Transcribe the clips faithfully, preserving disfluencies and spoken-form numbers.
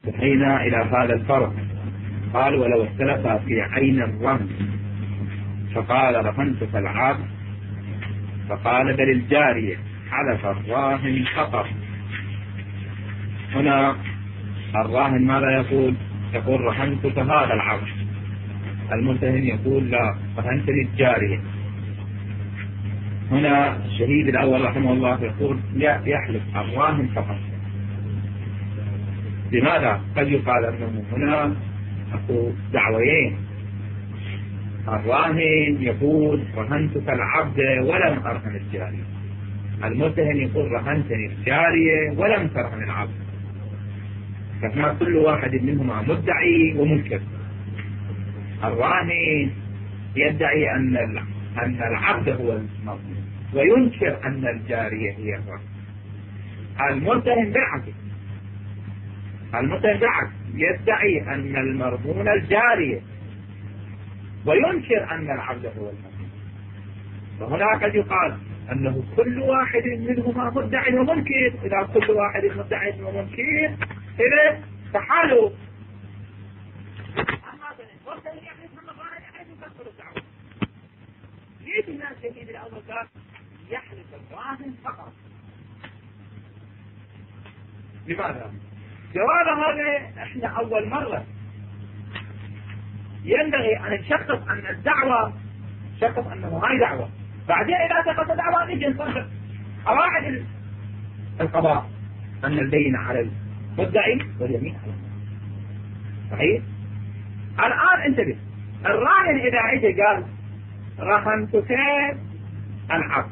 انتهينا إلى هذا الفرق. قال ولو اختلف في عين الرهن فقال رهنتك العبد فقال بل الجارية حلف الراهن فقط. هنا الراهن ماذا يقول؟ يقول رهنتك هذا العبد. المرتهن يقول لا، رهنتني الجارية. هنا الشهيد الأول رحمه الله يقول يحلف الراهن فقط. لماذا؟ قد يقال أنه هنا أكو دعويين. الراهن يقول رهنتك العبد ولم أرهن الجارية، المرتهن يقول رهنتني الجارية ولم ترهن العبد، فهنا كل واحد منهما مدعي ومنكر. الراهن يدعي أن أن العبد هو المظلوم وينكر أن الجارية هي الراهن. المرتهن بالعكس، المرتهن بالعكس يدعي أن المرهون الجارية وينكر أن العبد هو المظلوم. فهنا قد يقال أنه كل واحد منهما مدعي ومنكر. إذا كل واحد مدعي ومنكر إذا فحاله. ليش الناس الشهيد الأول قال يحلف الراهن فقط؟ لماذا؟ جواب هذا احنا أول مرة ينبغي أن نشخص أن الدعوة شخص أنه هاي دعوة، بعدين إذا ثبت دعوة نجي نصرف قواعد القضاء أن البينة على المدعي واليمين على المدعي. صحيح؟ الآن انتبه، الراهن إذا اجى قال رهنتك العبد،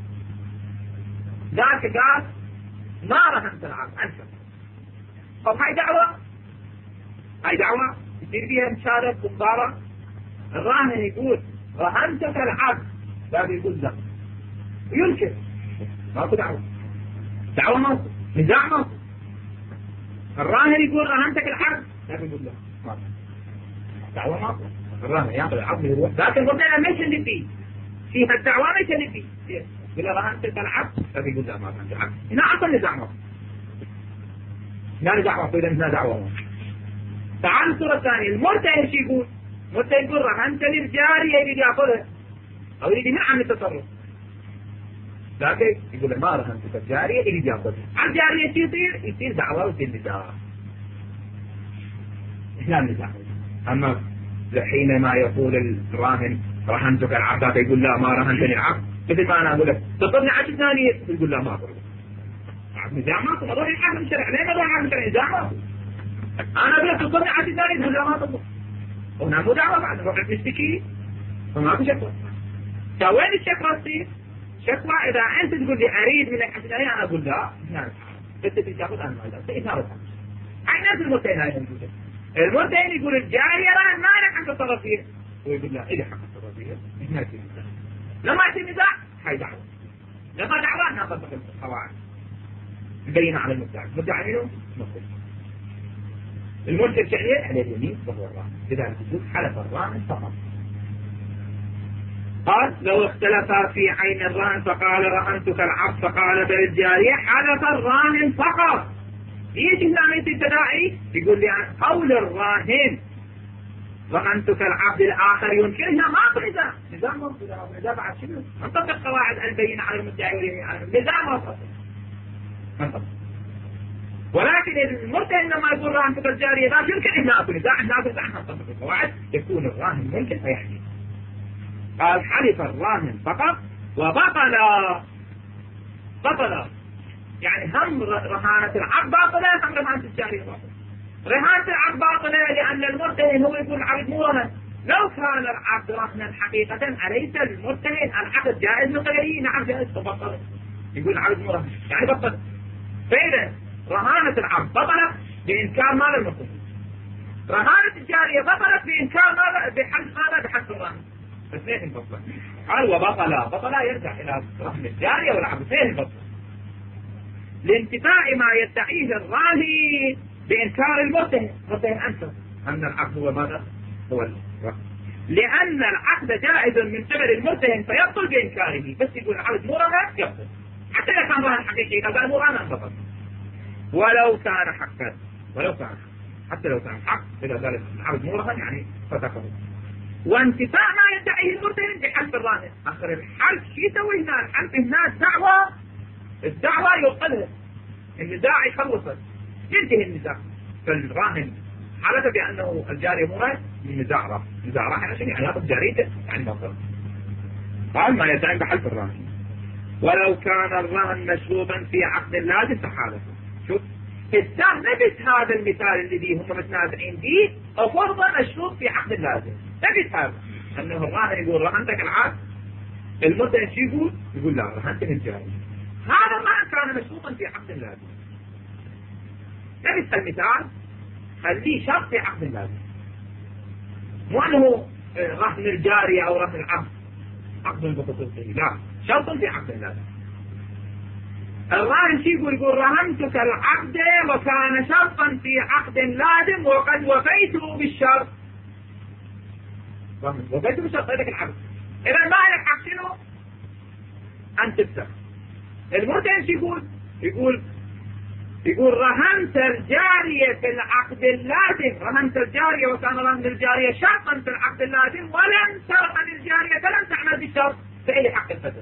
ذاك قال ما رهنت العبد أنت، طب هاي دعوة؟ هاي دعوة يصير فيها مشارك ومبارك. الراهن يقول رهنتك العبد، ذاك يقول لا وينكر، ماكو دعوة، دعوة ماكو، نزاع ماكو. الراهن يقول رهنتك العبد، ذاك يقول لا ماكو دعوة ماكو. الراهن ياخذ العبد يروح، لكن قلنا ما يشهد فيه فيها الدعوة ما يشهد فيه، يقول رهنتك العبد، ذاك يقول لا ما رهنت العبد. هنا أصلا نزاع ماكو، هنا نزاع ماكو، إذا هنا دعوة ماكو. تعال الصورة الثانية، المرتهن شو يقول؟ المرتهن يقول رهنتني الجارية يريد ياخذها أو يريد يمنع عن التصرف، لكن يقول ما رهنتك الجارية يريد ياخذها. على الجارية شو يصير؟ يصير دعوة ويصير نزاع. هنا النزاع. أما حينما يقول الراهن رهنتك العبد يقول لا ما رهنتني العبد، مثل ما أنا أقول لك تطلبني عشر ثانية يقول لا ما أطلب. نزاع ماكو، ما أروح الحاكم الشرعي، ليه ما أروح الحاكم الشرعي؟ نزاع ماكو. أنا أقول لك تطلبني عشر ثانية يقول لا ما أطلب. هنا مو دعوة بعد، نروح نشتكي فما في شكوى. فوين الشكوى تصير؟ شكوى إذا أنت تقول لي أريد منك عشر ثانية أنا أقول لا، نعم بس تاخذ أنا ما أقدر، إثارة. هاي نفس المرتين هاي موجودة. المرتين يقول الجارية راهن ما لك حق التصرف فيها، ويقول لا إلي حق التصرف فيها. ما يصير نزاع. لما يصير نزاع هاي دعوة. لما دعوة ناخذ القواعد مبينة على المدعي. المدعي منه مصر. المنكر شعرية على اليمين وهو الراهن، لذلك يقول حلف الراهن فقط. قال لو اختلف في عين الراهن فقال رهنتك العبد فقال بل الجارية حلف الراهن فقط. ليش هنا ما يصير تداعي؟ يقول لي قول الراهن رهنتك العبد الآخر ينكر، هنا ماكو نزاع. نزاع ماكو، نزاع بعد شنو؟ نطبق قواعد البينة على المدعي واليمين على المدعي. نزاع ماكو نطبق. ولكن المرتهن لما يقول رهنتك الجارية ذاك يمكن هنا اكو نزاع، هنا اكو نزاع، نطبق القواعد يكون الراهن ممكن فيحكي. قال حلف الراهن فقط وبطل. بطل يعني هم رهانة العبد باطلة هم رهانة الجارية باطلة. رهانة العبد باطلة لأن المرتهن هو يقول العبد مو رهن. لو كان العبد رهنا حقيقة أليس المرتهن العقد جائز من غيره؟ نعم جائز، فبطل. يقول العبد مو رهن يعني بطل. فإذا رهانة العبد بطلت بإنكار مال المرتهن، رهانة الجارية بطلت بإنكار مال بحق ماذا؟ بحق الرهن. اثنين بطل. قال وبطل. بطل يرجع إلى رهن الجارية والعبد، اثنين بطل لانتفاء ما يدعيه الراهن بإنكار المرتهن. المرتهن أنكر أن العقد هو ماذا؟ هو الرهن، لأن العقد جائز من قبل المرتهن فيبطل بإنكاره. بس يقول العقد مو رهن يبطل، حتى إذا كان رهن حقيقي. إذا قال مو رهن بطل ولو كان حقا، ولو كان حقا. حتى لو كان حق إذا ذلك العبد مو رهن يعني فتكه. وانتفاء ما يدعيه المرتهن بحلف الراهن. آخر الحلف شو يسوي هنا؟ الحلف هنا الدعوة الدعوة يوصلها، النزاع يخلصه، ينتهي النزاع. فالراهن حلف بأنه الجارية مو راهن، النزاع راح نزاع راح عشان يعني ياخذ جاريته يعني مصر. قال ما يدعي بحلف الراهن. ولو كان الرهن مشروطا في عقد لازم تحالف. شوف السهم نفس هذا المثال الذي هم متنازعين فيه، او فرضا مشروط في عقد لازم، نفس هذا انه الراهن يقول رهنتك العقد، المدعي شو يقول؟ يقول لا رهنتك الجارية. هذا ما كان مشروطا في عقد لازم. نفس المثال خليه شرط في عقد لازم، مو انه رهن الجارية او رهن العقد عقد بخصوصه، لا شرط في عقد لازم. الراهن شو يقول؟ يقول رهنتك العقد وكان شرطا في عقد لازم وقد وفيته بالشرط. وفيته بالشرط هذاك العقد. إذا ما لك حق شنو؟ أن تفسخ. المرتهن شو يقول؟ يقول يقول رهنت الجارية في العقد اللازم، رهنت الجارية وكان رهن الجارية شرطا في العقد اللازم ولم ترهن الجارية فلم تعمل بالشرط فإلي حق الفتح.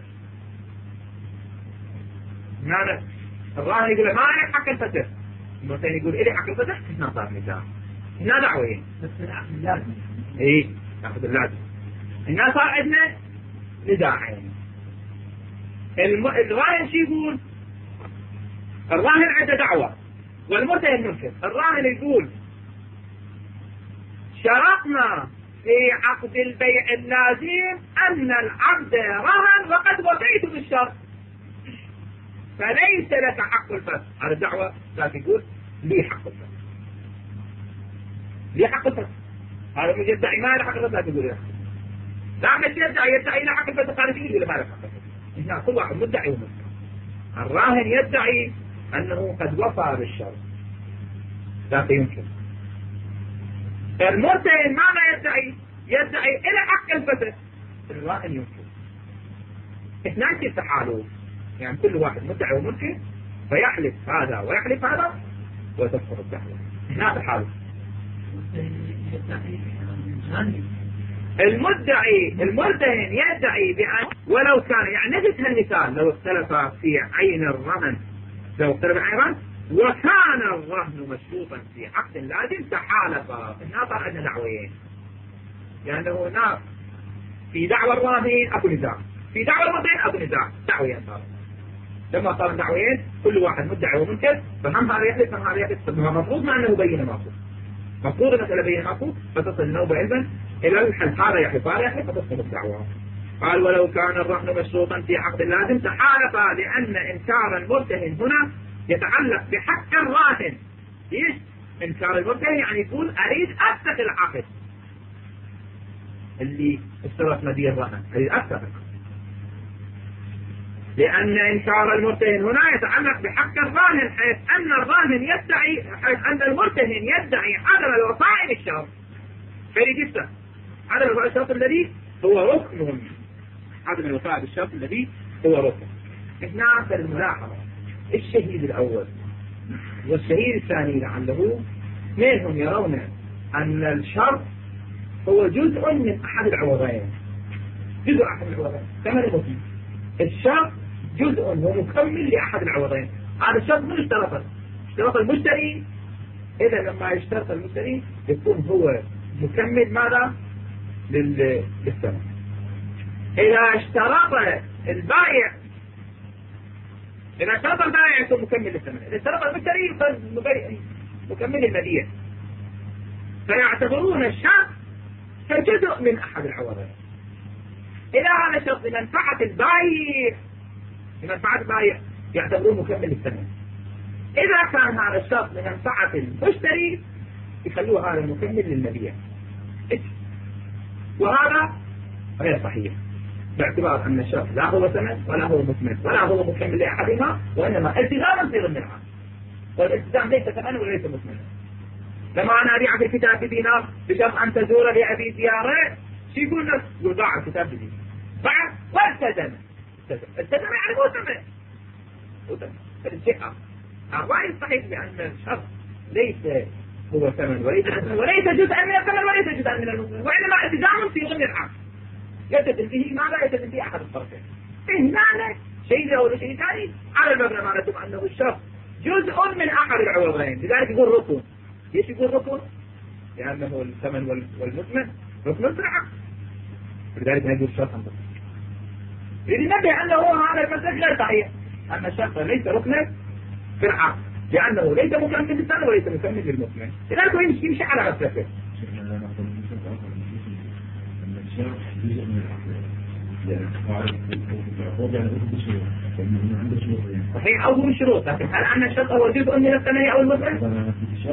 معنى الراهن يقول ما لك حق الفتح، المرتهن يقول إلي حق الفتح. هنا صار نزاع، هنا دعوين بس في العقد اللازم. إيه العقد اللازم هنا صار عندنا نزاعين. الراهن شو يقول؟ الراهن عنده دعوة والمرتهن منكر. الراهن يقول شرطنا في عقد البيع اللازم أن العبد رهن وقد وفيت بالشرط فليس لك حق الفتح. هذا الدعوة لكن يقول لي حق الفتح، لي حق الفتح. هذا من يدعي ما له حق الفتح يقول له لا، مش يدعي يدعي له حق الفتح هذا يقول له ما له حق الفتح. هنا كل واحد مدعي ومنكر. الراهن يدعي أنه قد وفى بالشرط لا يمكن. المرتهن ماذا يدعي؟ يدعي إلى حق الفتح. الراهن يمكن. اثنان في التحالف يعني كل واحد مدعي ومنكر فيحلف هذا ويحلف هذا وتدخل الدعوة. هنا تحالف. المدعي المرتهن يدعي بأن ولو كان يعني نفس هالمثال لو اختلف في عين الرهن، لو اختلف عين الرهن وكان الرهن مشروطا في عقد لازم تحالف. هنا صار عندنا دعوين، لأنه يعني هنا في دعوى الراهن أكو نزاع، في دعوى المرتهن أكو نزاع، دعوين صار. لما صار دعوين كل واحد مدعي ومنكر فهم هذا يحلف فهم هذا يحلف. المفروض ما أنه بين ماكو، مفروض المسألة بين ماكو فتصل النوبة علما إلى الحل. هذا يحلف هذا يحلف فتصل الدعوة. قال ولو كان الرهن مشروطا في عقد لازم تحالف، لأن إنكار المرتهن هنا يتعلق بحق الراهن. إيش إنكار المرتهن؟ يعني يقول أريد أفسخ العقد اللي اشترط مدير الرهن، أريد أفسخ. لأن إنكار المرتهن هنا يتعلق بحق الراهن، حيث أن الراهن يدعي حيث أن المرتهن يدعي عدم الوفاء بالشرط فيريد يفسخ. عدم الوفاء بالشرط الذي هو ركن، عدم الوفاء بالشرط الذي هو ركن. هنا في الملاحظة الشهيد الأول والشهيد الثاني لعله منهم يرون أن الشرط هو جزء من أحد العوضين، جزء أحد العوضين كما المسلم. الشرط جزء ومكمل لأحد العوضين. هذا الشرط من اشترط اشترط المشتري، إذا لما يشترط المشتري يكون هو مكمل ماذا للثمن. إذا اشترط البائع إذا اشترط البائع يكون مكمل للثمن، إذا اشترط المشتري يكون مكمل للمبيع. فيعتبرون الشرط كجزء من أحد العوضين. إذا هذا الشرط لمنفعة البائع لمنفعة البائع يعتبروه مكمل للثمن. إذا كان هذا الشرط لمنفعة المشتري يخلوه هذا مكمل للمبيع. وهذا غير صحيح باعتبار أن الشرط لا هو ثمن ولا هو مكمل ولا هو مكمل لأحدهما، وإنما التزاما في ضمن العقد، والالتزام ليس ثمن وليس مكمل. لما أنا أبيع في الكتاب بدينار بشرط أن تزور لأبي زيارة، شو يقول لك؟ يقول باع الكتاب بدينار باع والتزم. التزم يعني مو ثمن، مو ثمن. الرأي الصحيح بأن الشرط ليس هو ثمن وليس وليس جزءا من الثمن وليس جزءا من المثمن، وإنما التزام في ضمن العقد يلتزم به ما لا يلتزم به أحد الطرفين. هنا شيء ذا ولا شيء ثاني على المبنى معناته أنه الشرط جزء من أحد العوضين، لذلك يقول ركن. ليش يقول ركن؟ لأنه الثمن والمثمن ركن في العقد، لذلك نقول شرط أنت لننبه أنه هذا المسألة غير صحيح، أن الشرط ليس ركنا في العقد لأنه ليس مكمل للثمن وليس مكمل للمثمن، لذلك هو يمشي يمشي على غسلته. صحيح أو من الشروط، لكن هل أن الشرط هو جزء من الثمن أو المثمن؟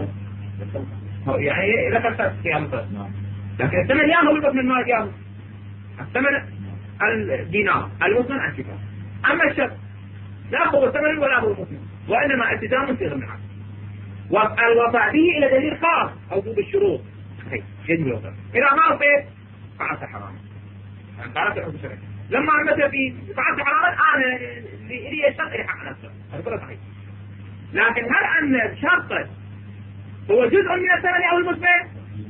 يعني لا تفسد في أمثال، لكن الثمن ياهو المثمن ما ياهو، الثمن الدينار المثمن الكفار، أما الشرط لا هو الثمن ولا هو المثمن، وإنما التزام في ضمن العقد. والوفاء به إلى دليل خاص أو بالشروط. إذا ما وفيت فعلت حراما، فعلت حكم شرعي. لما مثلا في فعلت حراما أنا لي الشرط إلى حق نفسه، هذا كله صحيح. لكن هل أن الشرط هو جزء من الثمن أو المثمن؟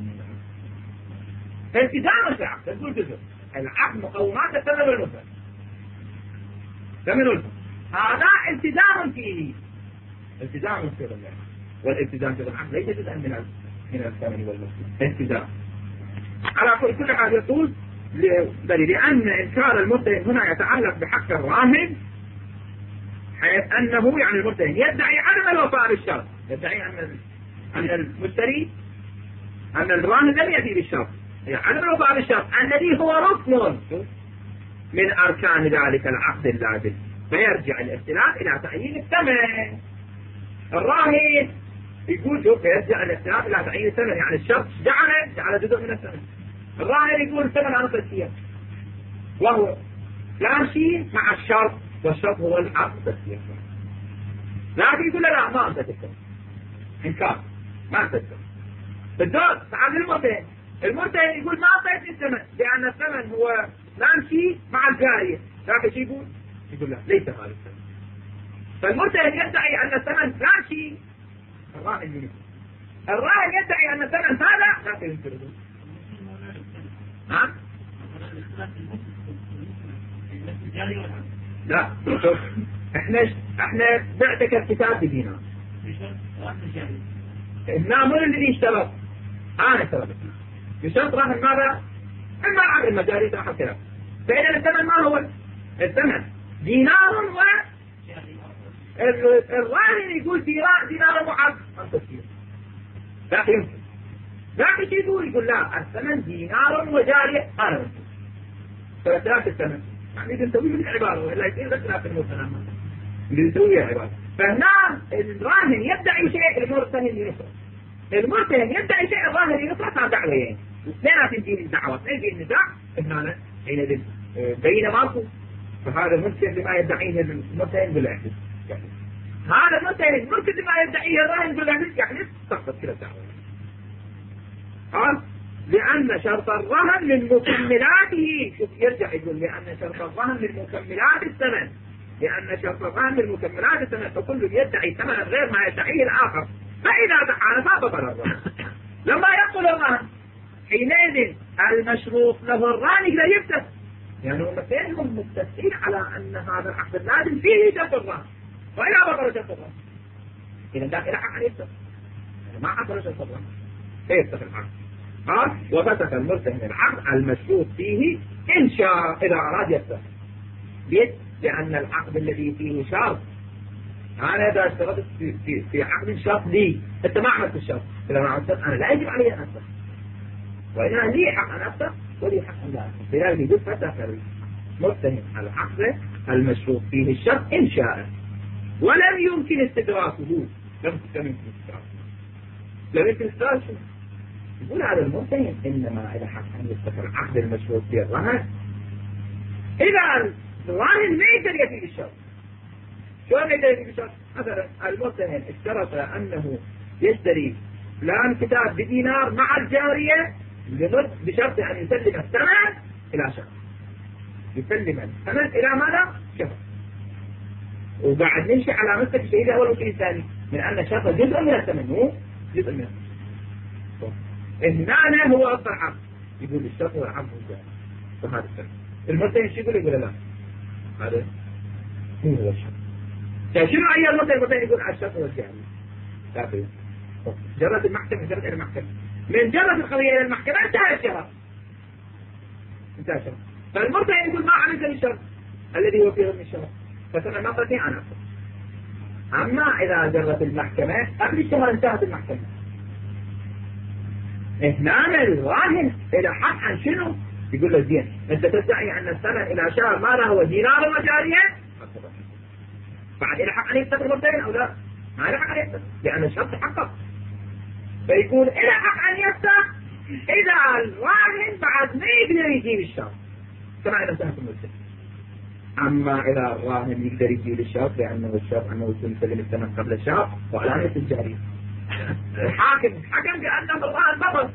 التزام في العقد تقول جزء العقد مقومات الثمن والمثمن، ثمن والمثمن هذا التزام فيه، التزام في الثمن والالتزام في العقد ليس جزءا من من الثمن والمثمن، التزام. على كل حال يقول لأن إنكار المرتهن هنا يتعلق بحق الراهن، حيث أنه يعني المرتهن يدعي عدم الوفاء بالشرط، يدعي أن أن المشتري أن الراهن لم يأتي بالشرط، يعني عدم الوفاء بالشرط الذي هو ركن من أركان ذلك العقد اللازم، فيرجع الاختلاف إلى تعيين الثمن. الراهن يقول شوف يرجع الاختلاف إلى تعيين الثمن، يعني الشرط جعل جعل جزء من الثمن. الراهن يقول الثمن أنا تسير، وهو لا شيء مع الشرط، والشرط هو الحق تسير، لكن يقول لا ما أنت تسير، إنكار ما أنت تسير. بالدور تعال المرتهن، المرتهن يقول ما أعطيت الثمن لأن الثمن هو لا شيء مع الجارية، لكن شيء يقول يقول لا ليس هذا الثمن. فالمرتهن يدعي أن الثمن لا شيء، الراهن يقول الراهن يدعي أن الثمن هذا لا ينكره. ها؟ لا شوف احنا احنا بعتك الكتاب بدينار، هنا من الذي اشترط؟ انا اشترط بشرط راهن ماذا؟ اما العقد المجاري صح الكلام. فإذا الثمن ما هو؟ الثمن دينار و الراهن يقول دينار وعقد لا يمكن، لكن شيء يقول يقول لا الثمن دينار وجارية أنا ممكن فثلاث الثمن، يعني نسوي من العبارة ولا يصير ثلاث المثمن نسويها عبارة. فهنا الراهن يدعي شيء المرتهن ينصر، المرتهن يدعي شيء الراهن ينصر، صار دعويين لا تنتهي الدعوة تنتهي النزاع هنا حينئذ بين ماكو. فهذا المرتهن بما يدعيه المرتهن بالعكس، هذا المرتهن المرتهن بما يدعيه الراهن بالعكس يعني تسقط كلا الدعوة. ها؟ لأن شرط الرهن من مكملاته، شوف يرجع يقول لأن شرط الرهن من مكملات الثمن، لأن شرط الرهن من مكملات الثمن، فكل يدعي ثمنا غير ما يدعيه الآخر، فإذا تحالف بطل الرهن. لما يقول الرهن حينئذ المشروط له الرهن لا يفتح، يعني هم هم متفقين على أن هذا العقد اللازم فيه شرط الرهن، وإذا بطل شرط الرهن إذا داخل حق يفتح، ما حصل شرط الرهن فيفتح العقد. ها؟ وفتح المرتهن العقد المشروط فيه إن شاء إذا أراد يفتح، ليش؟ لأن العقد الذي فيه شرط أنا إذا اشترطت في, في, في عقد شرط لي، أنت ما عملت الشرط، إذا ما عملت أنا لا يجب علي أن أفتح، وإذا لي حق أن أفتح ولي حق أن لا أفتح، لذلك يجب فتح المرتهن العقد المشروط فيه الشرط إن شاء، ولم يمكن استدراكه، لم يمكن استدراكه لم يمكن استدراكه يقول هذا المرتهن إنما إلى حق أن يفتح العقد المشروط فيه الرهن إذا الراهن ما يقدر يأتي بالشرط. شو ما يقدر يأتي بالشرط؟ مثلا المرتهن اشترط أنه يشتري فلان كتاب بدينار مع الجارية لمد بشرط أن يسلم الثمن إلى شهر، يسلم الثمن إلى ماذا؟ شهر، وقاعد نمشي على مسك الشيء الأول والشيء الثاني من أن الشرط جزء من الثمن، مو جزء من الثمن. هنا هو أصل العقد. يقول الشرط والعقد والجاري وهذا الشرط. المرتين شو يقول؟ يقول لا هذا مو هو الشرط. شنو أي المرتين؟ المرتين يقول على الشرط والجاري. لا في جرت المحكمة، جرت إلى المحكمة، من جرت القضية إلى المحكمة انتهى الشرط، انتهى الشرط. فالمرتين يقول ما عملت الشرط الذي هو فيه من الشرط، فسمع نقطتي أنا أقول. أما إذا جرت المحكمة قبل الشهر انتهت المحكمة، هنا الراهن إلى حق عن شنو؟ يقول له زين أنت تدعي أن السنة إلى شهر ماذا هو دينار وجارية، بعد إلى حق أن يستقر مرتين أو لا؟ ما إلى حق أن يستقر لأن الشرط تحقق، فيكون إلى حق أن يستقر إذا الراهن بعد ما يقدر يجيب الشهر كما إذا انتهت المدة. أما إذا الراهن يقدر يجيب الشهر لأنه الشهر أنه يكون سلم السنة قبل الشهر وعلامة الجارية، الحاكم حكم بأن الراهن بطل،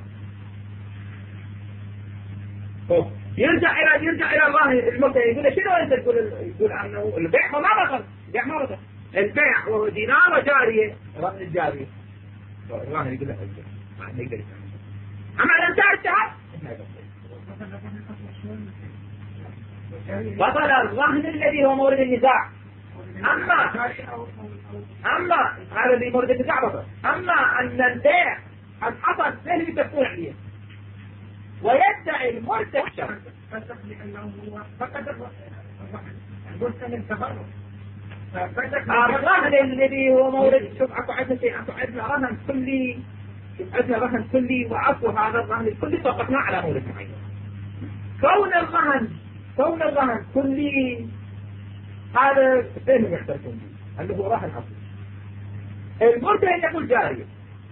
يرجع إلى يرجع إلى الراهن المرتين يقول له شنو أنت تقول؟ يقول أنه البيع ما بطل، البيع ما بطل، البيع وهو دينار وجارية رهن الجارية، الراهن يقول له ما يقدر يفهم. أما إذا انتهى الشهر بطل الرهن الذي هو مورد النزاع. أما أما هذا اللي مورد النزاع بطل. أما أن البيع قد حصل سهل تكون عليه ويدعي المرتهن الشرط لأنه هو فقد الرهن من تفرق. الرهن الذي هو مورد، شوف أكو عندنا شيء، أكو عندنا رهن كلي، شوف عندنا رهن كلي وأكو هذا الرهن الكلي طبقناه على مورد معين. كون الرهن كون الرهن كلي هذا فهم يحتركون به اللي هو رهن أصلي. المرتهن يقول جارية،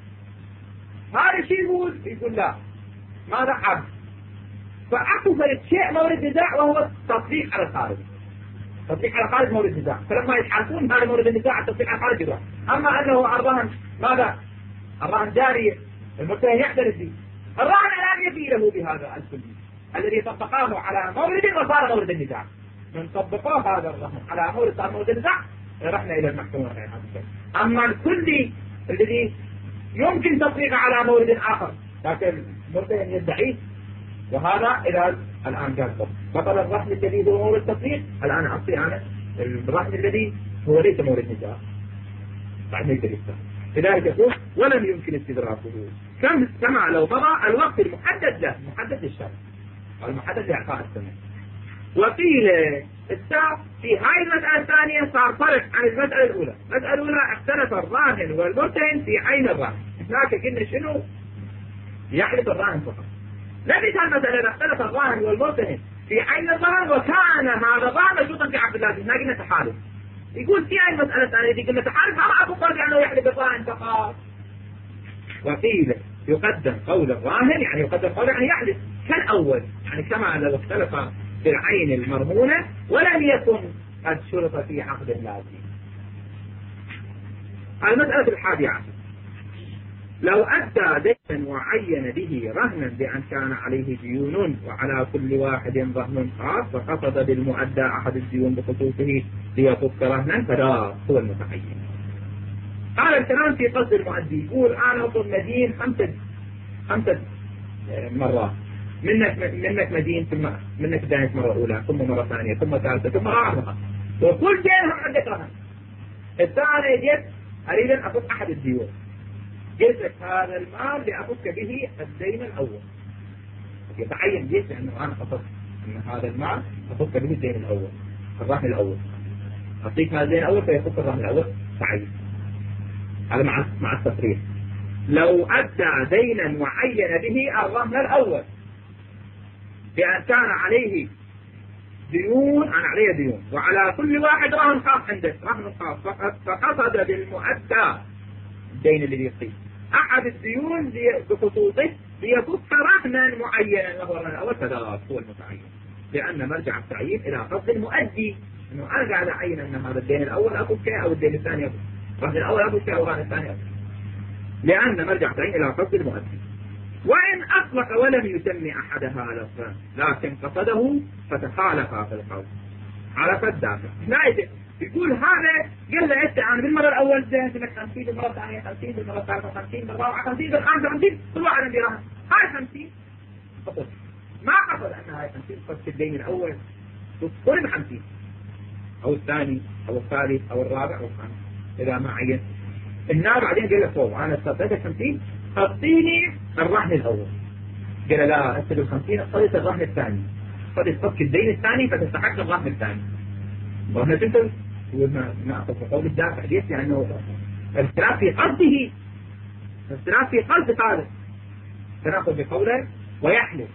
هذا الشيء يقول يقول لا ماذا عبد، فأكو فرد شيء مورد نزاع وهو التطبيق على الخارج، التطبيق على الخارج مورد نزاع، فلما يتحالفون هذا مورد النزاع التطبيق على الخارج يروح. أما أنه الرهن ماذا؟ الرهن جارية، المرتهن يحترز به، الرهن الآن يفي له بهذا الكلي الذي طبقاه على مورد وصار مورد النزاع، من طبقاه هذا الرهن على مورد صار مورد النزاع رحنا إلى المحكمة. أما الكلي الذي يمكن تطبيقه على مورد آخر لكن المرتهن يدعيه، وهذا إلى الآن جاء بطل الرهن الذي هو مورد التطبيق. الآن أعطي أنا الرهن الذي هو ليس مورد نزاع بعد ما يقدر يفتح، لذلك يقول ولم يمكن استدراكه كم كما لو مضى الوقت المحدد له، محدد للشرط المحدد لإعطاء الثمن. وقيل الساعة في هاي المسألة الثانية صار فرق عن المسألة الأولى. المسألة الأولى اختلف الراهن والمرتهن في عين الراهن، هناك قلنا شنو؟ يحلف الراهن فقط. لكن المسألة اختلف الراهن والمرتهن في عين الراهن وكان هذا الراهن مشروطا في عقد اللازم، هنا قلنا تحالف. يقول في هاي المسألة الثانية دي قلنا تحالف، ما أبو قول بأنه يحلف الراهن فقط. وقيل يقدم قول الراهن، يعني يقدم قول يعني يحلف كالأول، يعني كما لو اختلف في العين المرهونة ولم يكن قد شرط في عقد اللازم. المسألة الحادية عشر لو أدى دينا وعين به رهنا بأن كان عليه ديون وعلى كل واحد رهن خاص فقصد بالمؤدى أحد الديون بخصوصه ليفك رهنا فلا هو المتعين. قال الكلام في قصد المؤدي، يقول أنا أطلب مدين خمسة خمسة مرات، منك منك مدين ثم منك دائنت مرة أولى ثم مرة ثانية ثم ثالثة ثم رابعة، وكل دين عندك رهن. الثانية جيت أريد أن أفك أحد الديون، قلت لك هذا المال لأفك به الدين الأول، يتعين جيت لأنه أنا قصدت أن هذا المال أفك به الدين الأول الرهن الأول، أعطيك هذا الدين الأول فيفك الرهن الأول تعين. هذا مع مع التصريح. لو أدى دينا وعين به الرهن الأول بأن كان عليه ديون، أنا عليه ديون وعلى كل واحد رهن خاص عندك رهن خاص، فقصد بالمؤدى الدين الذي يقيم أحد الديون بخصوصه ليفك رهنا معينا له الرهن الأول فذاك هو المتعين، لأن مرجع التعيين إلى قصد المؤدي، إنه أنا قاعد أعين أن هذا الدين الأول أفكه أو الدين الثاني أفكه، الرهن الأول أفكه أو الرهن الثاني أفكه، لأن مرجع التعيين إلى قصد المؤدي. وإن أطلق ولم يسمي أحدها لفظا لكن قصده فتخالف في القول على فالدافع. نايد يقول هذا قال له انت انا بالمره الاول دهنت لك خمسين، بالمره الثانيه خمسين، بالمره الثالثه خمسين، بالرابعه خمسين، بالخامسه خمسين، كل واحد عنده رهن هاي خمسين فقط. ما قصد ان هاي خمسين قصد الدين الاول تذكر ب خمسين او الثاني او الثالث او الرابع او الخامس اذا ما عين. النار بعدين قال له فوق انا استطيت خمسين اعطيني الرهن الاول. قال لا انت بال خمسين اعطيت الرهن الثاني، قد تفك الدين الثاني فتستحق الرهن الثاني. وهنا تنتظر وما نأخذ بقول الدافع ليش؟ لأنه اختلاف في قصده، اختلاف في قصد طالب، تناخذ بقوله ويحلف.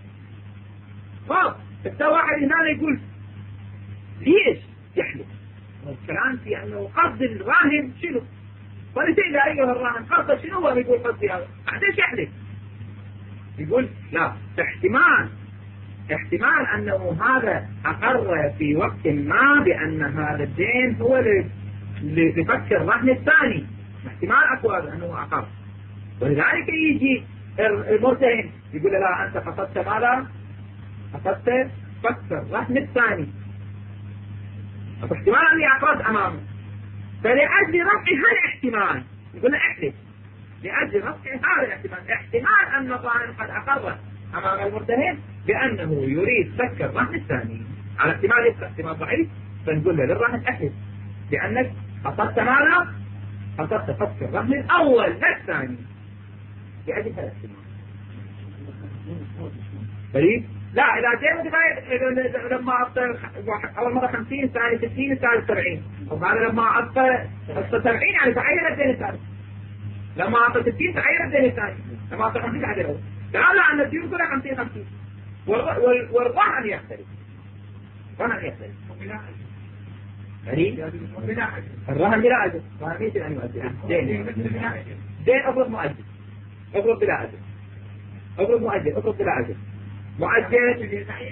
طب التا واحد هنا يقول ليش يحلف؟ الكلام في أنه قصد الراهن شنو؟ فلسئل أيها الراهن قصد شنو؟ هو يقول قصدي هذا بعدين يحلف. يقول لا احتمال احتمال أنه هذا أقر في وقت ما بأن هذا الدين هو اللي يفكر الرهن الثاني، احتمال أكو هذا أنه أقر، ولذلك يجي المرتهن يقول لا أنت قصدت ماذا؟ قصدت فكر الرهن الثاني، احتمال أني أقرت أمامه، فلأجل رفع هذا الاحتمال يقول له احلف، لأجل رفع هذا الاحتمال، احتمال أن الراهن قد أقر أمام المرتهن بأنه يريد فك الرهن الثاني، على احتمال يبقى احتمال ضعيف، فنقول له للراهن احلف لأنك قصدت ماذا؟ قصدت فك الرهن الأول لا الثاني، لأجل هذا الاحتمال. فريد؟ لا إذا جاء لما أعطى أول مرة خمسين ثاني ستين ثالث سبعين، وهذا لما أعطى سبعين يعني تعين الدين الثاني، لما أعطى ستين تعين الدين الثاني، لما أعطى خمسين تعين الأول. تعالى عن الدين كلها خمسين خمسين، والرهن يختلف، الرهن يختلف يعني الرهن بلا أجل، الرهن يجب أن يؤجل دين دين أفرض مؤجل، أفرض بلا أجل، أفرض مؤجل، أفرض بلا أجل مؤجل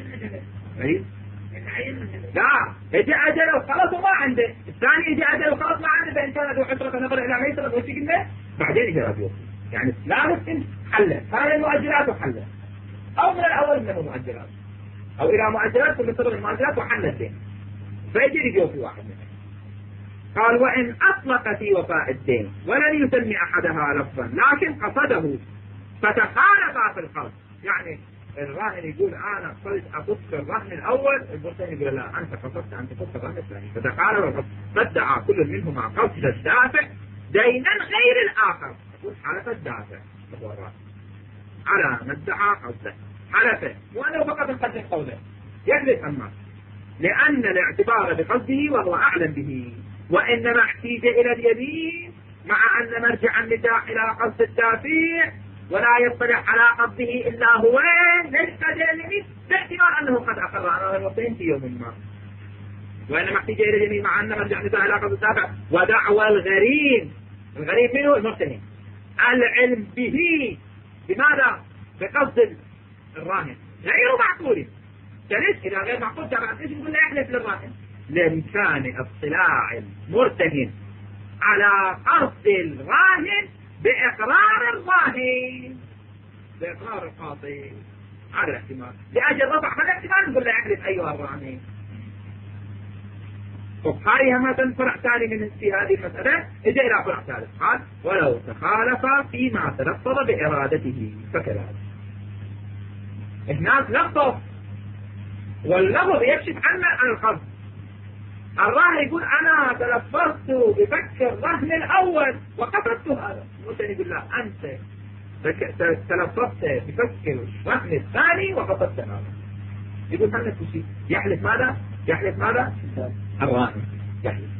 لا يجي أجل وخلص وما عنده، الثاني يجي أجل وخلص ما عنده، فإن كان ذو حسرة نظر إلى ميسرة وشي قلنا بعدين يجي أبيض، يعني لا نسكن حله هذه المؤجلات وحله، أو من الأول من المؤجلات أو إلى مؤجلات ثم تصل المؤجلات وحل الدين، فيجي يجي في واحد منهم. قال وإن أطلق في وفاء الدين ولن يسمي أحدها لفظا لكن قصده فتخالفا في القصد، يعني الراهن يقول أنا قصدت أفك الرهن الأول، المرتهن يقول لا أنت قصدت أن تفك الرهن الثاني، فتخالف القصد، فادعى كل منهما قصد الدافع دينا غير الآخر، يقول حلف الدافع هو الراهن على ما ادعى قصده، حلفه وأنه فقط قصد قوله يجلس أما لأن الاعتبار بقصده وهو أعلم به، وإنما احتيج إلى اليمين مع أن مرجع النداء إلى قصد الدافع ولا يطلع على قصده إلا هو ليس اليمين، باحتمال أنه قد أقر على المرتهن في يوم ما، وإنما احتيج إلى اليمين مع أن مرجع النداء إلى قصد الدافع ودعوى الغريم، الغريم منه المرتهن العلم به بماذا؟ بقصد الراهن غير معقول، ثالث إذا غير معقول طبعا إيش نقول له يحلف للراهن؟ لإمكان اطلاع المرتهن على قصد الراهن بإقرار الراهن، بإقرار القاضي على الاحتمال، لأجل رفع هذا الاحتمال نقول له يحلف أيها الراهن. وهذه مثلا فرع ثاني من في هذه المسألة إجا إلى فرع ثالث قال ولو تخالف فيما تلفظ بإرادته فكذلك. الناس لفظ واللفظ يكشف عنه عن القصد، الراهن يقول أنا تلفظت بفك الرهن الأول وقصدت هذا، المرتهن يقول لا أنت تلفظت بفك الرهن الثاني وقصدت هذا، يقول هل نفس الشيء، يحلف ماذا؟ يحلف ماذا؟ الراهن يحلف.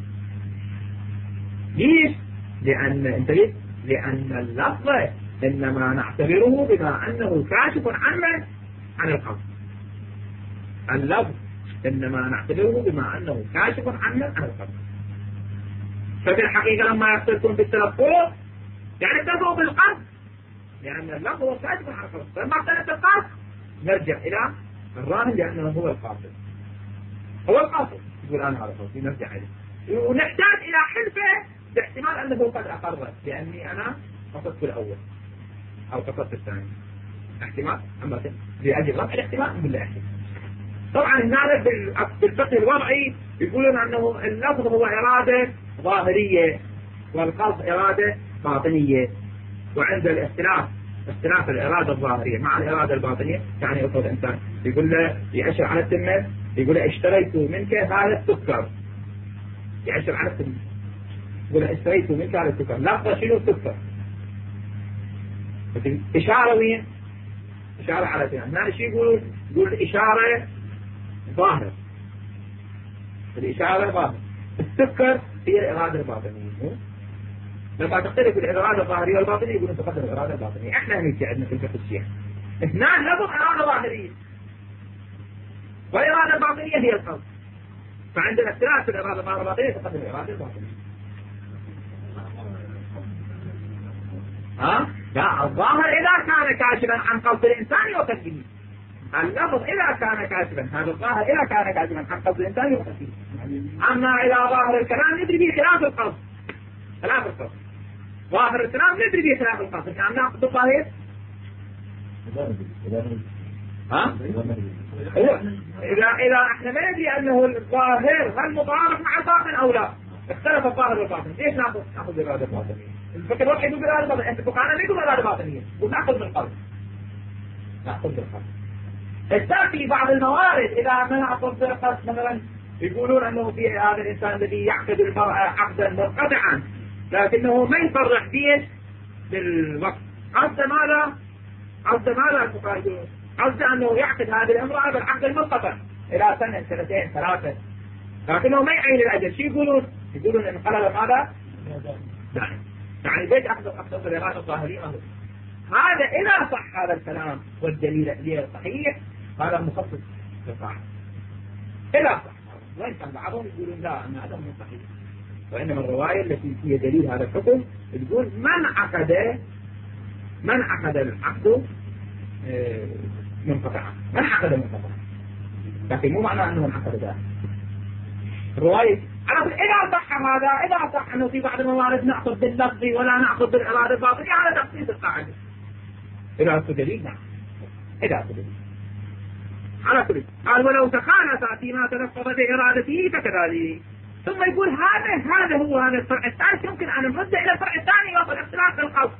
ليش؟ لأن انتبه، لأن اللفظ إنما نعتبره بما أنه كاشف عنه عن القصد، اللفظ إنما نعتبره بما أنه كاشف عنه عن القصد، ففي الحقيقة لما يختلفون بالتلفظ يعني اختلفوا بالقصد، لأن اللفظ هو كاشف عن القصد، فلما اختلف القصد نرجع إلى الراهن لأنه هو القاصد، هو القاصد يقول أنا هذا قصدي، نرجع إليه ونحتاج إلى حلفه باحتمال أنه قد أقر لأني أنا قصدت الأول أو قصدت الثاني، احتمال أما لأجل رفع الاحتمال نقول له احتمال. طبعا هذا بالفقه الوضعي يقولون أنه اللفظ هو إرادة ظاهرية والقصد إرادة باطنية، وعند الاختلاف اختلاف الإرادة الظاهرية مع الإرادة الباطنية. يعني يقول إنسان يقول له يأشر على التمة، يقول له اشتريت منك هذا السكر، يأشر على التمة، يقول له اشتريت منك هذا السكر، لفظة شنو السكر؟ إشارة وين؟ إشارة على التمة. هنا شو يقول؟ يقول إشارة ظاهر، الإشارة ظاهر. السكر هي الإرادة الباطنية. لما تختلف الإرادة الظاهرية والباطنية يقولون تقدم الإرادة الباطنية. احنا هنيك عندنا في الفقه الشيعي هنا لفظ إرادة ظاهرية، والإرادة الباطنية هي القصد. فعندنا اختلاف في الإرادة الظاهرية والباطنية تقدم الإرادة الباطنية. ها؟ لا، الظاهر إذا كان كاشفا عن قصد الإنسان وقصده. اللفظ إذا كان كاشفا، هذا الظاهر إذا كان كاشفا عن قصد الإنسان وقصده. أما إذا ظاهر الكلام ندري به خلاف القصد، خلاف القصد. ظاهر الكلام ندري به خلاف القصد، يعني ناخذ الظاهر. ها؟ إذا إذا احنا ما ندري أنه الظاهر هل متعارف مع الباطن أو لا، اختلف الظاهر والباطن، ليش ناخذ ناخذ الإرادة الباطنية؟ الفكر واحد يقول بالإرادة الباطنية، أنت فقهاء ما يقول الإرادة الباطنية، وناخذ من القلب. ناخذ بالقلب. في بعض الموارد إذا ما ناخذ بالقلب، مثلا يقولون أنه في هذا الإنسان الذي يعقد المرأة عقدا منقطعا لكنه ما يصرح به بالوقت، قصد ماذا؟ قصد ماذا الفقهاء يقولون؟ قصد أنه يعقد هذه الامرأة بالعقد المنقطع إلى سنة سنتين ثلاثة، لكنه ما يعين الأجل. شو يقولون؟ يقولون انقلب ماذا؟ يعني يعني بيت أخذ أخذ الإرادة الظاهرية. هذا إذا صح هذا الكلام والدليل عليه صحيح، هذا مخصص للصحة إذا صح. وإن كان بعضهم يقولون لا، أن هذا مو صحيح، وإنما الرواية التي هي دليل هذا الحكم تقول من عقد من عقد العقد منقطعا، من عقد منقطعا، لكن مو معنى أنه انعقد ذلك. الرواية إذا صح هذا، إذا صح أنه في بعض الموارد نأخذ باللفظ ولا نأخذ بالإرادة الباطنية، على تخصيص القاعدة. إذا أخذ دليل نعم، إذا أخذ دليل على كل. قال ولو تخالف فيما تلفظ بإرادته فكذلك. ثم يقول هذا هذا هو هذا الفرع الثالث، يمكن أن نرد إلى الفرع الثاني وهو الاختلاف في القصد،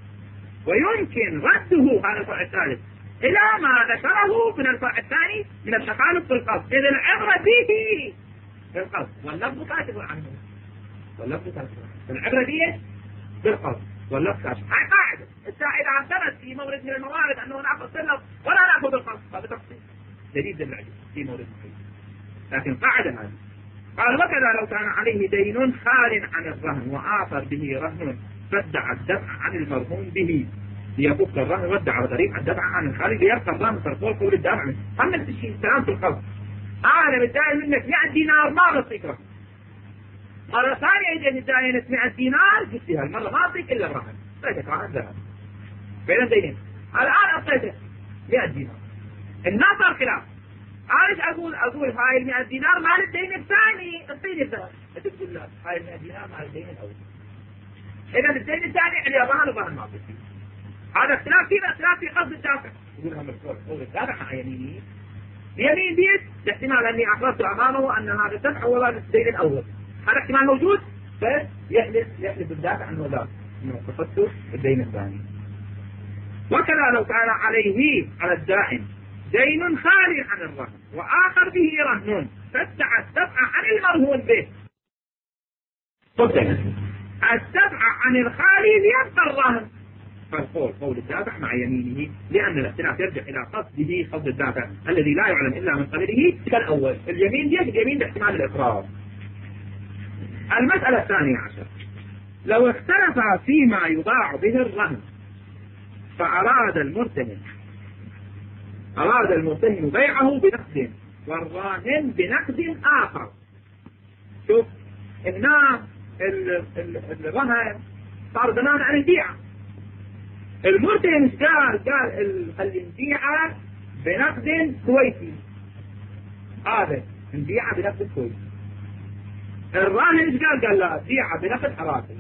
ويمكن رده هذا الفرع الثالث إلى ما ذكره من الفرع الثاني من التخالف في القصد، إذ العبرة فيه في القصد واللفظ كاشف عنه، واللفظ كاشف عنه. العبرة فيه بالقصد واللفظ كاشف. هاي قاعدة. إذا ثبت في مورد من الموارد أنه نأخذ باللفظ ولا نأخذ بالقصد، هذا تفصيل جديد للعجل في مورد محيط، لكن قاعدة هذه. قال وكذا لو كان عليه دين خال عن الرهن وآخر به رهن فادعى الدفع عن المرهون به ليفك الرهن، وادعى طريق الدفع عن الخالي ليبقى الرهن فرقول قول الدافع منه. هم نفس الشيء كلام في القصد. أنا متداين منك مئة دينار ما بصيك رهن، مرة ثانية إذا متداينت مئة دينار قلت لها المرة ما أعطيك إلا الرهن، أعطيتك رهن ذهب بين دينين. الآن أعطيتك مئة دينار، النظر خلاف. أنا أقول أقول هاي المئة دينار مال الدين الثاني اعطيني الذهب، تقول لا هاي المئة دينار مال الدين الأول. إذا الدين الثاني عليه رهن ورهن ما أعطيك. هذا اختلاف فيه، اختلاف في قصد الدافع. يقول هم القول قول الدافع عن يمينه يمين بيت احتمال أني أخبرت أمامه أن هذا الدفع هو هذا الدين الأول، هذا احتمال موجود، فيحلف يحلف الدافع أنه لا، أنه قصدته الدين الثاني. وكذا لو كان عليه على الدائن دين خالي عن الرهن وآخر به رهن فادعى الدفع عن المرهون به، الدفع عن الخالي ليبقى الرهن، فالقول قول الدافع مع يمينه، لأن الاختلاف يرجع إلى قصده قصد الدافع الذي لا يعلم إلا من قبله كالأول. اليمين دي اليمين باحتمال الإقرار. المسألة الثانية عشر، لو اختلف فيما يضاع به الرهن فأراد المرتهن أراد المرتهن بيعه بنقد والراهن بنقد آخر. شوف هنا الرهن صار زمان عن البيعة، المرتهن قال قال خلي نبيعه بنقد كويتي، هذا نبيعه بنقد كويتي. الراهن قال قال لا بيعه بنقد عراقي.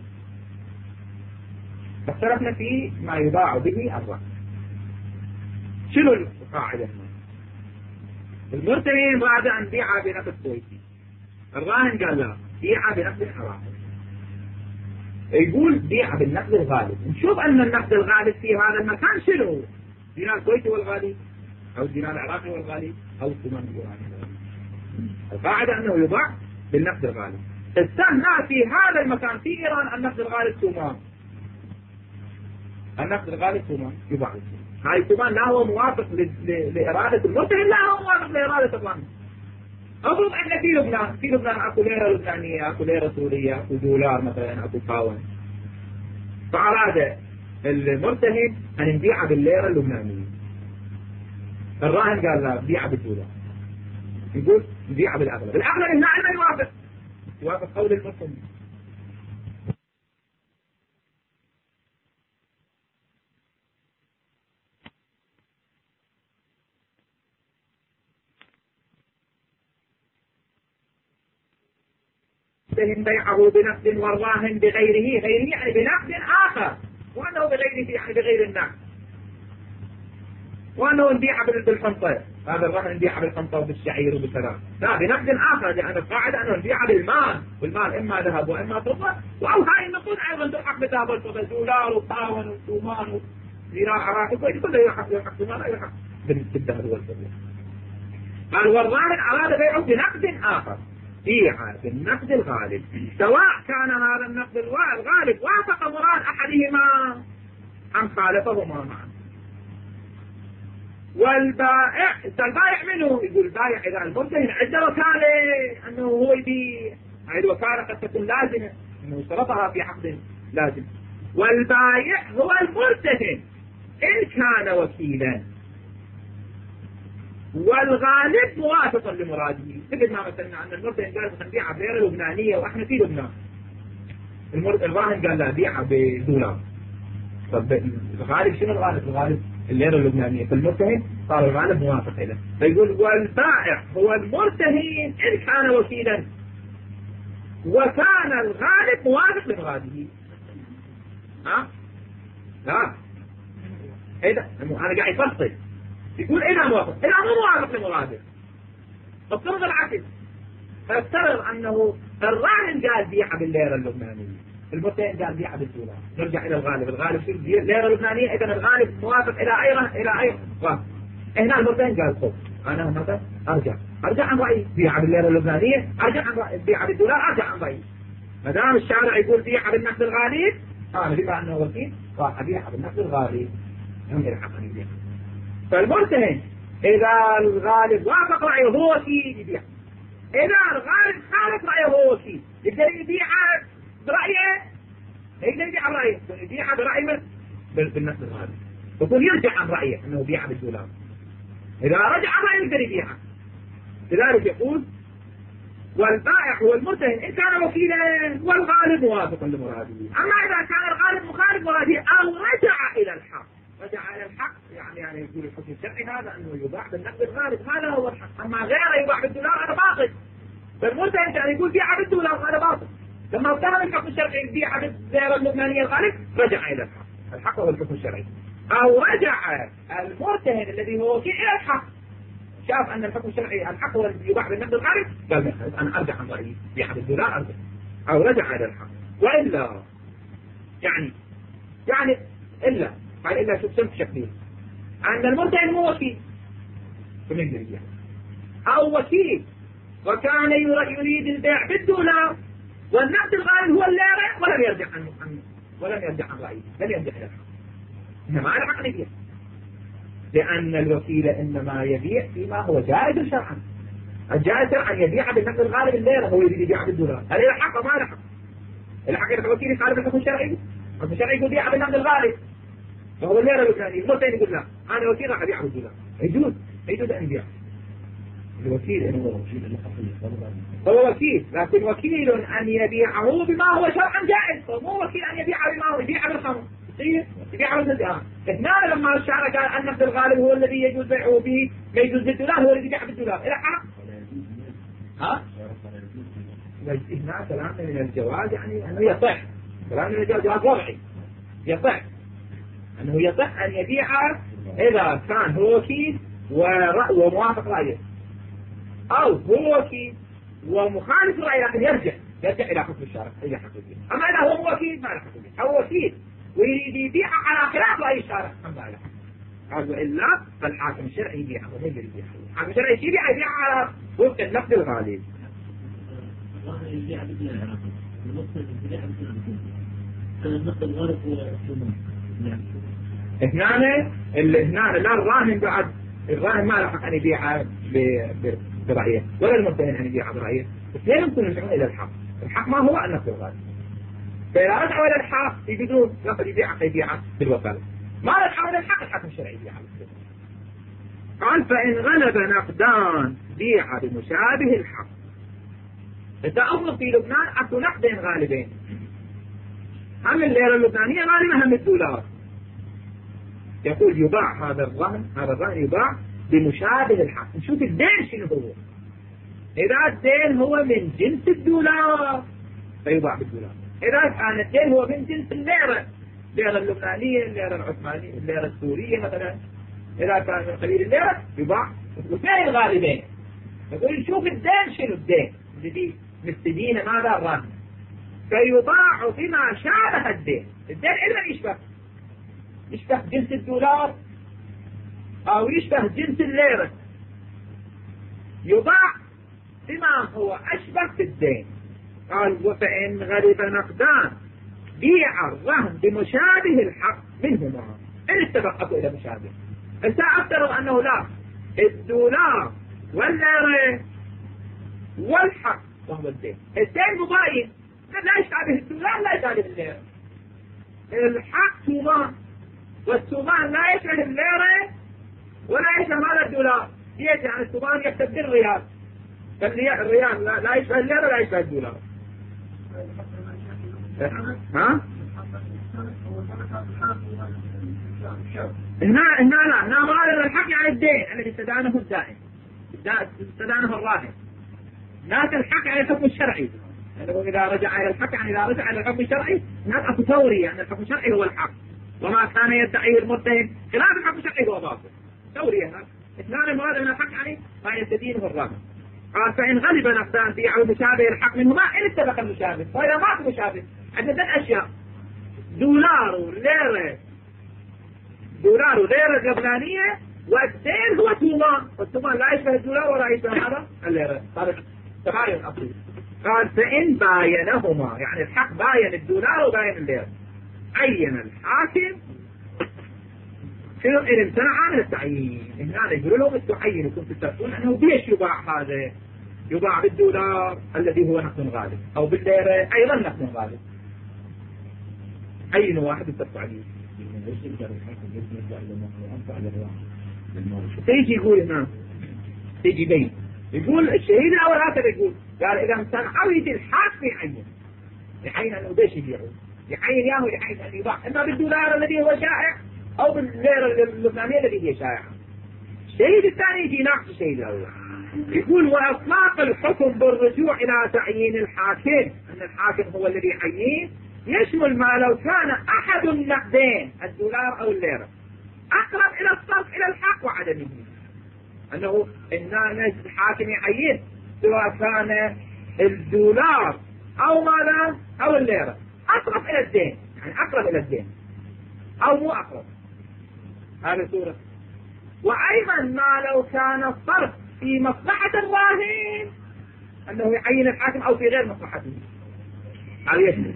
اختلفنا في ما يباع به الرهن. شنو القاعدة هنا؟ المرتهن بعد أن بيعه بنقد كويتي، الراهن قال لا بيع بنقد حرام، يقول بيع بالنقد الغالب. نشوف أن النقد الغالب في هذا المكان شنو؟ دينار الكويتي هو الغالي، أو الدينار العراقي هو الغالي، أو الثمان اليوراني. القاعدة أنه يباع بالنقد الغالب. استهنا في هذا المكان في إيران النقد الغالب ثمان، النقد الغالب ثمان يباع بالثمان. هاي ثمان لا هو موافق لإرادة المرتهن، لا هو موافق لإرادة الراهن. أفرض احنا في لبنان، في لبنان اكو ليرة لبنانية، اكو ليرة سورية، اكو دولار مثلا، اكو باون. فأراد المرتهن أن يبيع بالليرة اللبنانية، الراهن قال لا بيع بالدولار، يقول بيع بالأغلب. الأغلب هنا ما يوافق، يوافق قول المرتهن. بيعه بنقد والراهن بغيره، غيره يعني بنقد آخر، وأنه بغيره يعني بغير النقد، وأنه نبيع بالحنطة، هذا الراهن نبيع بالحنطة وبالشعير وبالكلام، لا بنقد آخر، لأن القاعدة أنه نبيع بالمال، والمال إما ذهب وإما فضة، أو هاي النقود أيضا تلحق بذهب والفضة، دولار وباون وثومان ودينار عراقي، كله يلحق يلحق بالمال يلحق بالذهب والفضة. قال والراهن أراد بيعه بنقد آخر، بيع بالنقد الغالب، سواء كان هذا النقد الغالب وافق مراد أحدهما أم خالفهما معا. والبائع، البائع منه؟ يقول البائع إذا المرتهن عنده وكالة أنه هو يبيع، هذه الوكالة قد تكون لازمة، أنه اشترطها في عقد لازم. والبائع هو المرتهن إن كان وكيلا، والغالب موافق لمراده. مثل ما مثلنا أن المرتهن قال نبيعها بليرة لبنانية وإحنا في لبنان، الراهن قال لا بيعها بدولار. طب الغالب شنو الغالب؟ الغالب الليرة اللبنانية، فالمرتهن صار الغالب موافق له، فيقول والبائع هو المرتهن إن كان وكيلا وكان الغالب موافق لمراده. ها؟ لا إذا أنا قاعد يفصل، يقول إذا موافق، إذا مو موافق لمراده افترض العكس، فافترض أنه الراهن قال بيعها بالليرة اللبنانية، المرتهن قال بيعها بالدولار، نرجع إلى الغالب. الغالب شو؟ ليرة لبنانية، إذا الغالب موافق إلى أي إلى أي غالب. هنا المرتهن قال خذ أنا مثلا أرجع أرجع عن رأيي بيعها بالليرة اللبنانية، أرجع عن رأيي بيعها بالدولار، أرجع عن رأيي. ما دام الشارع يقول بيعها بالنقد الغالب، أنا بما أنه وكيل راح أبيعها بالنقد الغالب، هم يلحق أن يبيعها. فالمرتهن إذا الغالب وافق رأيه هو وكيل يبيع، إذا الغالب خالف رأيه هو وكيل يقدر يبيعها برأيه، يقدر يبيعها برأيه، يبيعها برأيه بالنقد الغالب، يقول يرجع عن رأيه أنه يبيعها بالدولار. إذا رجع عن رأيه يقدر يبيعها. لذلك يقول والبائع هو المرتهن إن كان وكيلا والغالب موافق لمراده. أما إذا كان الغالب مخالف مراده أو رجع إلى الحق، رجع إلى الحق يعني يعني يقول الحكم الشرعي هذا أنه يباع بالنقد الغالب، هذا هو الحق. أما غيره يباع بالدولار هذا باطل. فالمرتهن يعني يقول بيع بالدولار هذا باطل. لما اتهم الحكم الشرعي بيع بالليرة اللبنانية الغالب رجع إلى الحق، الحق هو الحكم الشرعي. أو رجع المرتهن الذي هو وكيل إلى الحق، شاف أن الحكم الشرعي الحق هو الذي يباع بالنقد الغالب، قال أنا أرجع عن رأيي بيع بالدولار أرجع، أو رجع إلى الحق. وإلا يعني يعني إلا قال إلا شوف سمت شكلين أن المرتهن مو وكيل كم يقدر يبيع، أو وكيل وكان يريد البيع بالدولار والنقد الغالب هو الليرة ولم يرجع عن عنه ولم يرجع عن رأيه، لم يرجع إلى الحق، إنما على حق يبيع، لأن الوكيل إنما يبيع فيما هو جائز شرعا. الجائز شرعا يبيع بالنقد الغالب الليرة، هو يريد يبيع بالدولار، هل إلى حق ما له حق؟ الحق إذا الوكيل يخالف الحكم الشرعي، الحكم الشرعي يقول بيع بالنقد الغالب فهو الليرة اللبنانية، المرتهن يقول لا أنا وكيل راح أبيع بالدولار، يجوز يجوز أن يبيع. الوكيل هو وكيل هو وكيل، لكن وكيل أن يبيعه بما هو شرعا جائز، ومو وكيل أن يبيع بما هو يبيع بالخمر يبيع بالزيادة. هنا لما الشارع قال النقد الغالب هو الذي يجوز بيعه به، ما يجوز بالدولار هو الذي يبيع بالدولار، إلى حق؟ ها؟ هنا كلامنا من الجواز يعني أنه يصح، كلامنا من الجواز جواز وضعي يصح، أنه يصح أن يبيع إذا كان هو وكيل وموافق رأيه، أو هو وكيل ومخالف الرأي لكن يرجع يرجع إلى حكم الشارع إلى حكم الدين. أما إذا هو وكيل ما له حكم الدين، هو وكيل ويريد يبيع على خلاف رأي الشارع ما له. قال وإلا فالحاكم الشرعي يبيعه وهي اللي يبيعه. الحاكم الشرعي يبيع يبيع على وفق اللفظ الغالب. الله يبيع بدون عرفه. المقصد يبيع بدون عرفه. فالنقد الغرب هو الثمن. هنا هنا لا الراهن بعد الراهن ما له حق أن يبيع برأيه ولا المرتهن أن يبيع برأيه. اثنين يمكن يرجعون إلى الحق. الحق ما هو النقد الغالب. فإذا رجعوا إلى الحق يجدون يأخذ يبيع يبيع بالوكالة. ما رجعوا إلى الحق الحكم الشرعي يبيع. قال فإن غلب نقدان بيع بمشابه الحق. إذا أفرض في لبنان أكو نقدين غالبين. هم الليرة اللبنانية غالبة هم الدولار. يقول يباع هذا الرهن هذا الرهن يباع بمشابه الحق. نشوف الدين شنو هو. إذا الدين هو من جنس الدولار فيباع بالدولار. إذا كان الدين هو من جنس الليرة الليرة اللبنانية الليرة العثمانية الليرة السورية مثلا إذا كان من قبيل الليرة يباع واثنين غالبين. يقول شوف الدين شنو الدين الذي مستدين ماذا الرهن فيباع بما شابه الدين. الدين إلا يشبه يشبه جنس الدولار أو يشبه جنس الليرة يباع بما هو أشبه بالدين. قال وفإن غلب نقدان بيع الرهن بمشابه الحق منهما إن اتفقوا إلى مشابه. أنت أفترض أنه لا الدولار والليرة والحق وهو الدين الدين مباين لا يشابه الدولار لا يشابه الليرة. الحق تومان والتومان لا يشبه الليرة ولا يشبه هذا الدولار. ليش؟ يعني التومان يكتب بالريال الريال لا, لا يشبه الليرة لا يشبه الدولار. ها؟ هنا هنا لا هنا غالبا الحق يعني الدين الذي استدانه الدائن استدانه الراهن. هناك الحق يعني الحكم الشرعي. إذا رجع إلى الحق يعني إذا رجع إلى الحكم الشرعي هناك أكو ثوري يعني الحكم الشرعي هو الحق وما كان يدعيه المرتهن خلاف الحكم الشرعي هو باطل. ثوري هناك اثنان مراد من الحق يعني ما يستدينه الراهن. قال فإن غلب نقدان بيعوا مشابه الحق منهما إن اتفق المشابه. وإذا ما في مشابه عندنا ثلاث أشياء دولار وليرة دولار وليرة لبنانية والدين هو تومان والتومان لا يشبه الدولار ولا يشبه هذا الليرة. هذا تباين أصلي. قال فإن باينهما يعني الحق باين الدولار وباين الليرة عين الحاكم شنو إن امتنع عن التعيين. هنا يقولوا لهم التعيين وكنتم تقولون أنه بيش يباع هذا يباع بالدولار الذي هو نقد غالب أو بالليرة أيضا نقد غالب. عين واحد يتبع عليه. تيجي يقول هنا تيجي بين يقول الشهيد الأول هكذا يقول قال إذا امتنعوا يجي الحاكم يعين يعين أنه بيش يبيعوا يعين ياهو يعين أن يباع إما بالدولار الذي هو شائع أو بالليرة اللبنانية التي هي شائعة. الشهيد الثاني يجي ناقص الشهيد الأول يقول وإطلاق الحكم بالرجوع إلى تعيين الحاكم أن الحاكم هو الذي يعين يشمل ما لو كان أحد النقدين الدولار أو الليرة أقرب إلى الصرف إلى الحق وعدمه. أنه إن الحاكم يعين سواء كان الدولار أو ماذا أو الليرة أقرب إلى الدين يعني أقرب إلى الدين أو مو أقرب. هذه صورة. وأيضا ما لو كان الصرف في مصلحة الراهن أنه يعين الحاكم أو في غير مصلحته هذا يشمل.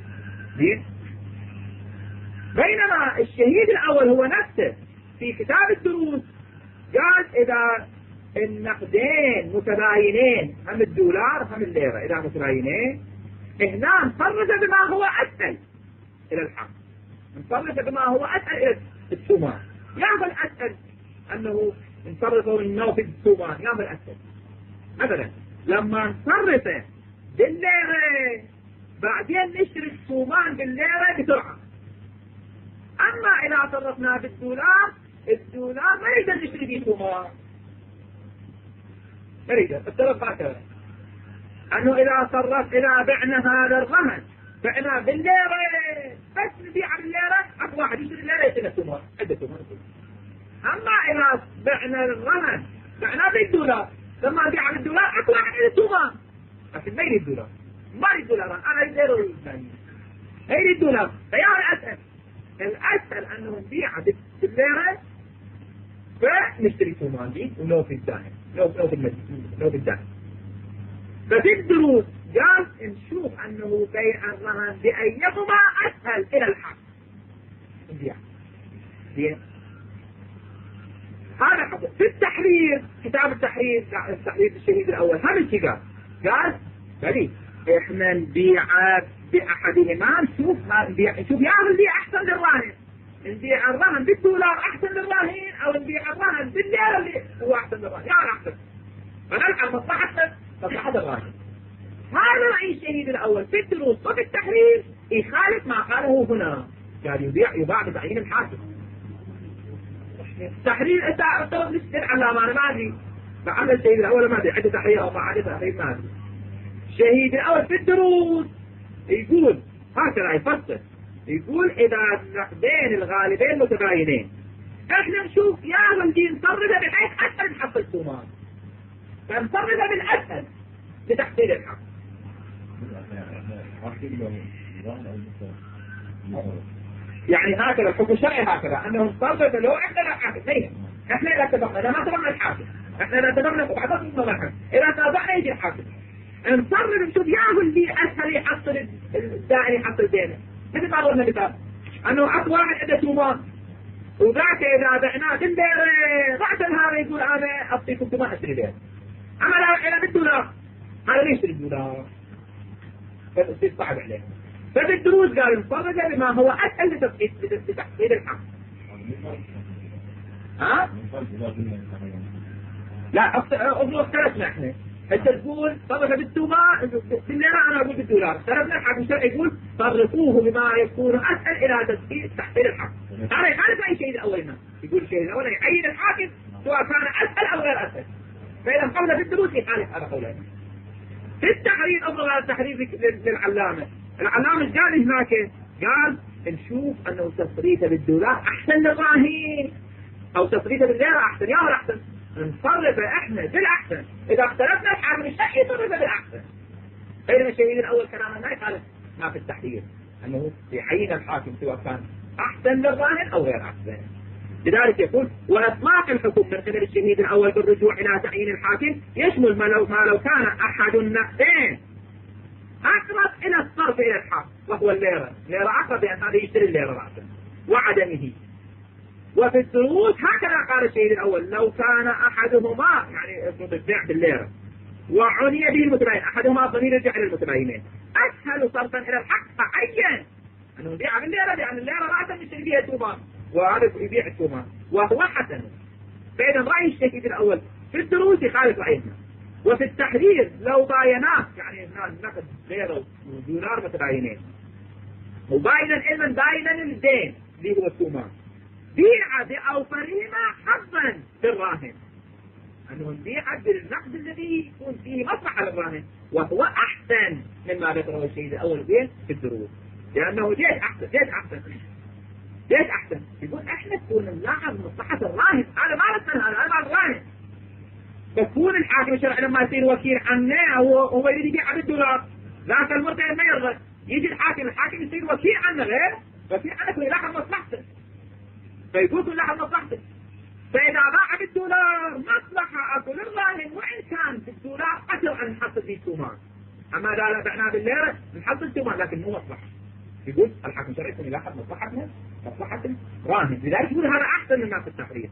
بينما الشهيد الأول هو نفسه في كتاب الدروس قال إذا النقدين متباينين هم الدولار هم الليرة إذا متباينين هنا نصرف بما هو أسهل إلى الحق نصرف بما هو أسهل إلى الثمان يعمل أسهل أنه نصرفه النو في الثمان يعمل أسهل. مثلا لما نصرفه بالليرة بعدين نشتري الثمان بالليرة بسرعة. أما إذا صرفناه بالدولار الدولار ما يقدر نشتري به ثمان ما يقدر الطرف هكذا أنه إذا صرف إذا بعنا هذا الرهن بعنا بالليرة بس نبيع بالليرة أكو واحد يشتري الليرة يشتري الثمان عدة ثمان. أما إذا بعنا الرهن بعنا بالدولار لما نبيع بالدولار أكو واحد يشتري الثمان لكن ما يريد دولار، ما يريد دولار، أنا أريد ليرة الإسلامية، ما يريد دولار. فيعني أسهل، الأسهل أنه نبيع بالليرة فنشتري تومان ولو في الدائم، لو لو في المدينة، لو في الدائم. ففي الدروس قال نشوف أنه بيع الرهن بأيهما أسهل إلى الحق نبيع. زين، هذا حصل. في التحرير، كتاب التحرير، التحرير الشهيد الأول هم الشيء قال قال بلي إحنا نبيع بأحدهما، نشوف ما نبيع، نشوف يا نبيع أحسن للراهن، نبيع الرهن بالدولار أحسن للراهن أو نبيع الرهن بالليرة اللي هو أحسن للراهن، يعني أحسن. فنلعب مصلحتنا مصلحة الراهن. هذا رأي الشهيد الأول في الدروس وفي التحرير يخالف ما قاله هنا، قال يبيع يباع بتعيين الحاكم. تحرير انت افترض لسه العلامة انا ما ادري فعل الشهيد الاول ما ادري عنده تحرير او ما عنده تحرير ما ادري. الشهيد الاول في الدروس يقول هكذا يفصل، يقول اذا النقدين الغالبين متباينين احنا نشوف يا ولدي نصرفه بحيث حتى نحصل تومان، فنصرفه بالاسهل لتحصيل الحق. يعني هكذا الحكم الشرعي هكذا انه نصرف لو احنا لا حاكم ليه؟ احنا اذا اتفقنا اذا ما اتفقنا الحاكم، احنا اذا اتفقنا وبعض المباحث اذا تابعنا يجي الحاكم نصرف نشوف يا اللي اسهل يحصل الدائن يحصل دينه. مثل ما ضربنا مثال انه اكو واحد عنده تومان وذاك اذا بعناه بالليره ضعت هذا يقول انا اعطيكم تومان اشتري ليره، اما لا الى بالدولار هذا ليش يشتري الدولار؟ فتصير صعب عليه. ففي الدروس قال نصرف بما هو اسهل لتحصيل الحق. ها؟ لا اظن اختلفنا احنا. انت تقول صرف بالتومان بالليره انا اقول بالدولار، اختلفنا الحاكم الشرعي يقول صرفوه بما يكون اسهل الى تحصيل الحق. هذا يخالف اي شيء الاول هنا، يقول الشيء الاول يعين الحاكم سواء كان اسهل او غير اسهل. فاذا قبل في الدروس يخالف هذا قوله. في التحرير افضل على التحرير للعلامه، العلامه ايش قال هناك؟ قال نشوف انه تصريفه بالدولار احسن للراهن او تصريفه بالليره احسن، يا ولا احسن؟ نصرفه احنا بالاحسن، اذا اختلفنا الحاكم الشرعي يصرفه بالاحسن. بينما الشهيد الاول كلامه ما يخالف ما في التحرير انه يعين الحاكم سواء كان احسن للراهن او غير احسن. لذلك يقول واطلاق الحكم من قبل الشهيد الاول بالرجوع الى تعيين الحاكم يشمل ما لو ما لو كان احد النقدين اقرب الى الصرف الى الحق وهو الليره، الليره اقرب لان هذا يشتري الليره راسا وعدمه. وفي الدروس هكذا قال الشهيد الاول لو كان احدهما يعني البيع بالليره وعني به المتباين، احدهما ضمير يرجع الى المتباينين اسهل صرفا الى الحق فعين انه يبيع بالليره لان الليره راسا يشتري بها تومان وهذا يبيع التومان وهو حسن. فإذا رأي الشهيد الأول في الدروس يخالف رأينا. وفي التحرير لو باينات يعني ناخذ غيره ودولار متباينين وباينا علما باينا الدين اللي هو التومان بيع بأوفرهما حظا للراهن، أنه نبيع بالنقد الذي يكون فيه مصلحة للراهن وهو أحسن مما ذكره الشهيد الأول في الدروس، لأنه ليش أحسن؟ ليش أحسن؟ ليش احسن؟ يقول احنا تكون نلاحظ مصلحة الراهن، هذا ما رسلنا هذا مع الراهن. تكون الحاكم الشرعي لما يصير وكيل عنه وهو يريد يبيع بالدولار ذاك المرتين ما يرضى، يجي الحاكم الحاكم يصير وكيل عنه غير وكيل عنك ويلاحظ مصلحته، فيقول يلاحظ مصلحته. فاذا باع بالدولار مصلحة اكو للراهن وان كان بالدولار اكثر ان نحصل فيه تومان، اما اذا بعناه بالليرة نحصل تومان لكن مو مصلحة. يقول الحاكم الشرعي يكون يلاحظ مصلحتنا مصلحة الراهن، لذلك يقول هذا أحسن مما في التحرير.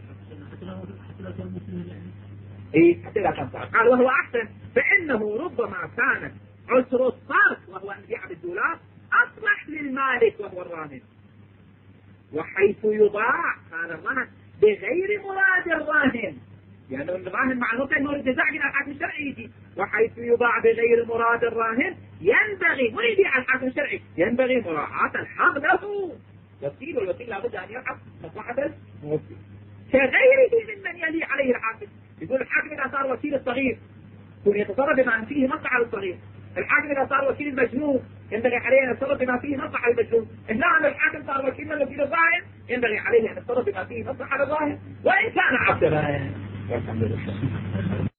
إيه حتى لا كان صعب. قال وهو أحسن فإنه ربما كانت عسر الصرف وهو أن يبيع بالدولار أصلح للمالك وهو الراهن، وحيث يضاع هذا الرهن بغير مراد الراهن، يعني الراهن مع الوقت انه الجزاء من الحاكم الشرعي يجي، وحيث يباع بغير مراد الراهن ينبغي من يبيع الحاكم الشرعي ينبغي مراعاة الحق له وكيل، والوكيل لابد ان يلحق مصلحة الموكل كغيره ممن يلي عليه الحاكم. يقول الحاكم اذا صار وكيل الصغير يكون يتصرف بما فيه مصلحة للصغير، الحاكم اذا صار وكيل المجنون ينبغي عليه ان يتصرف بما فيه مصلحة للمجنون، هنا الحاكم صار وكيل من وكيل الظاهر ينبغي عليه ان يتصرف بما فيه مصلحة للظاهر وان كان عبدا. والحمد لله.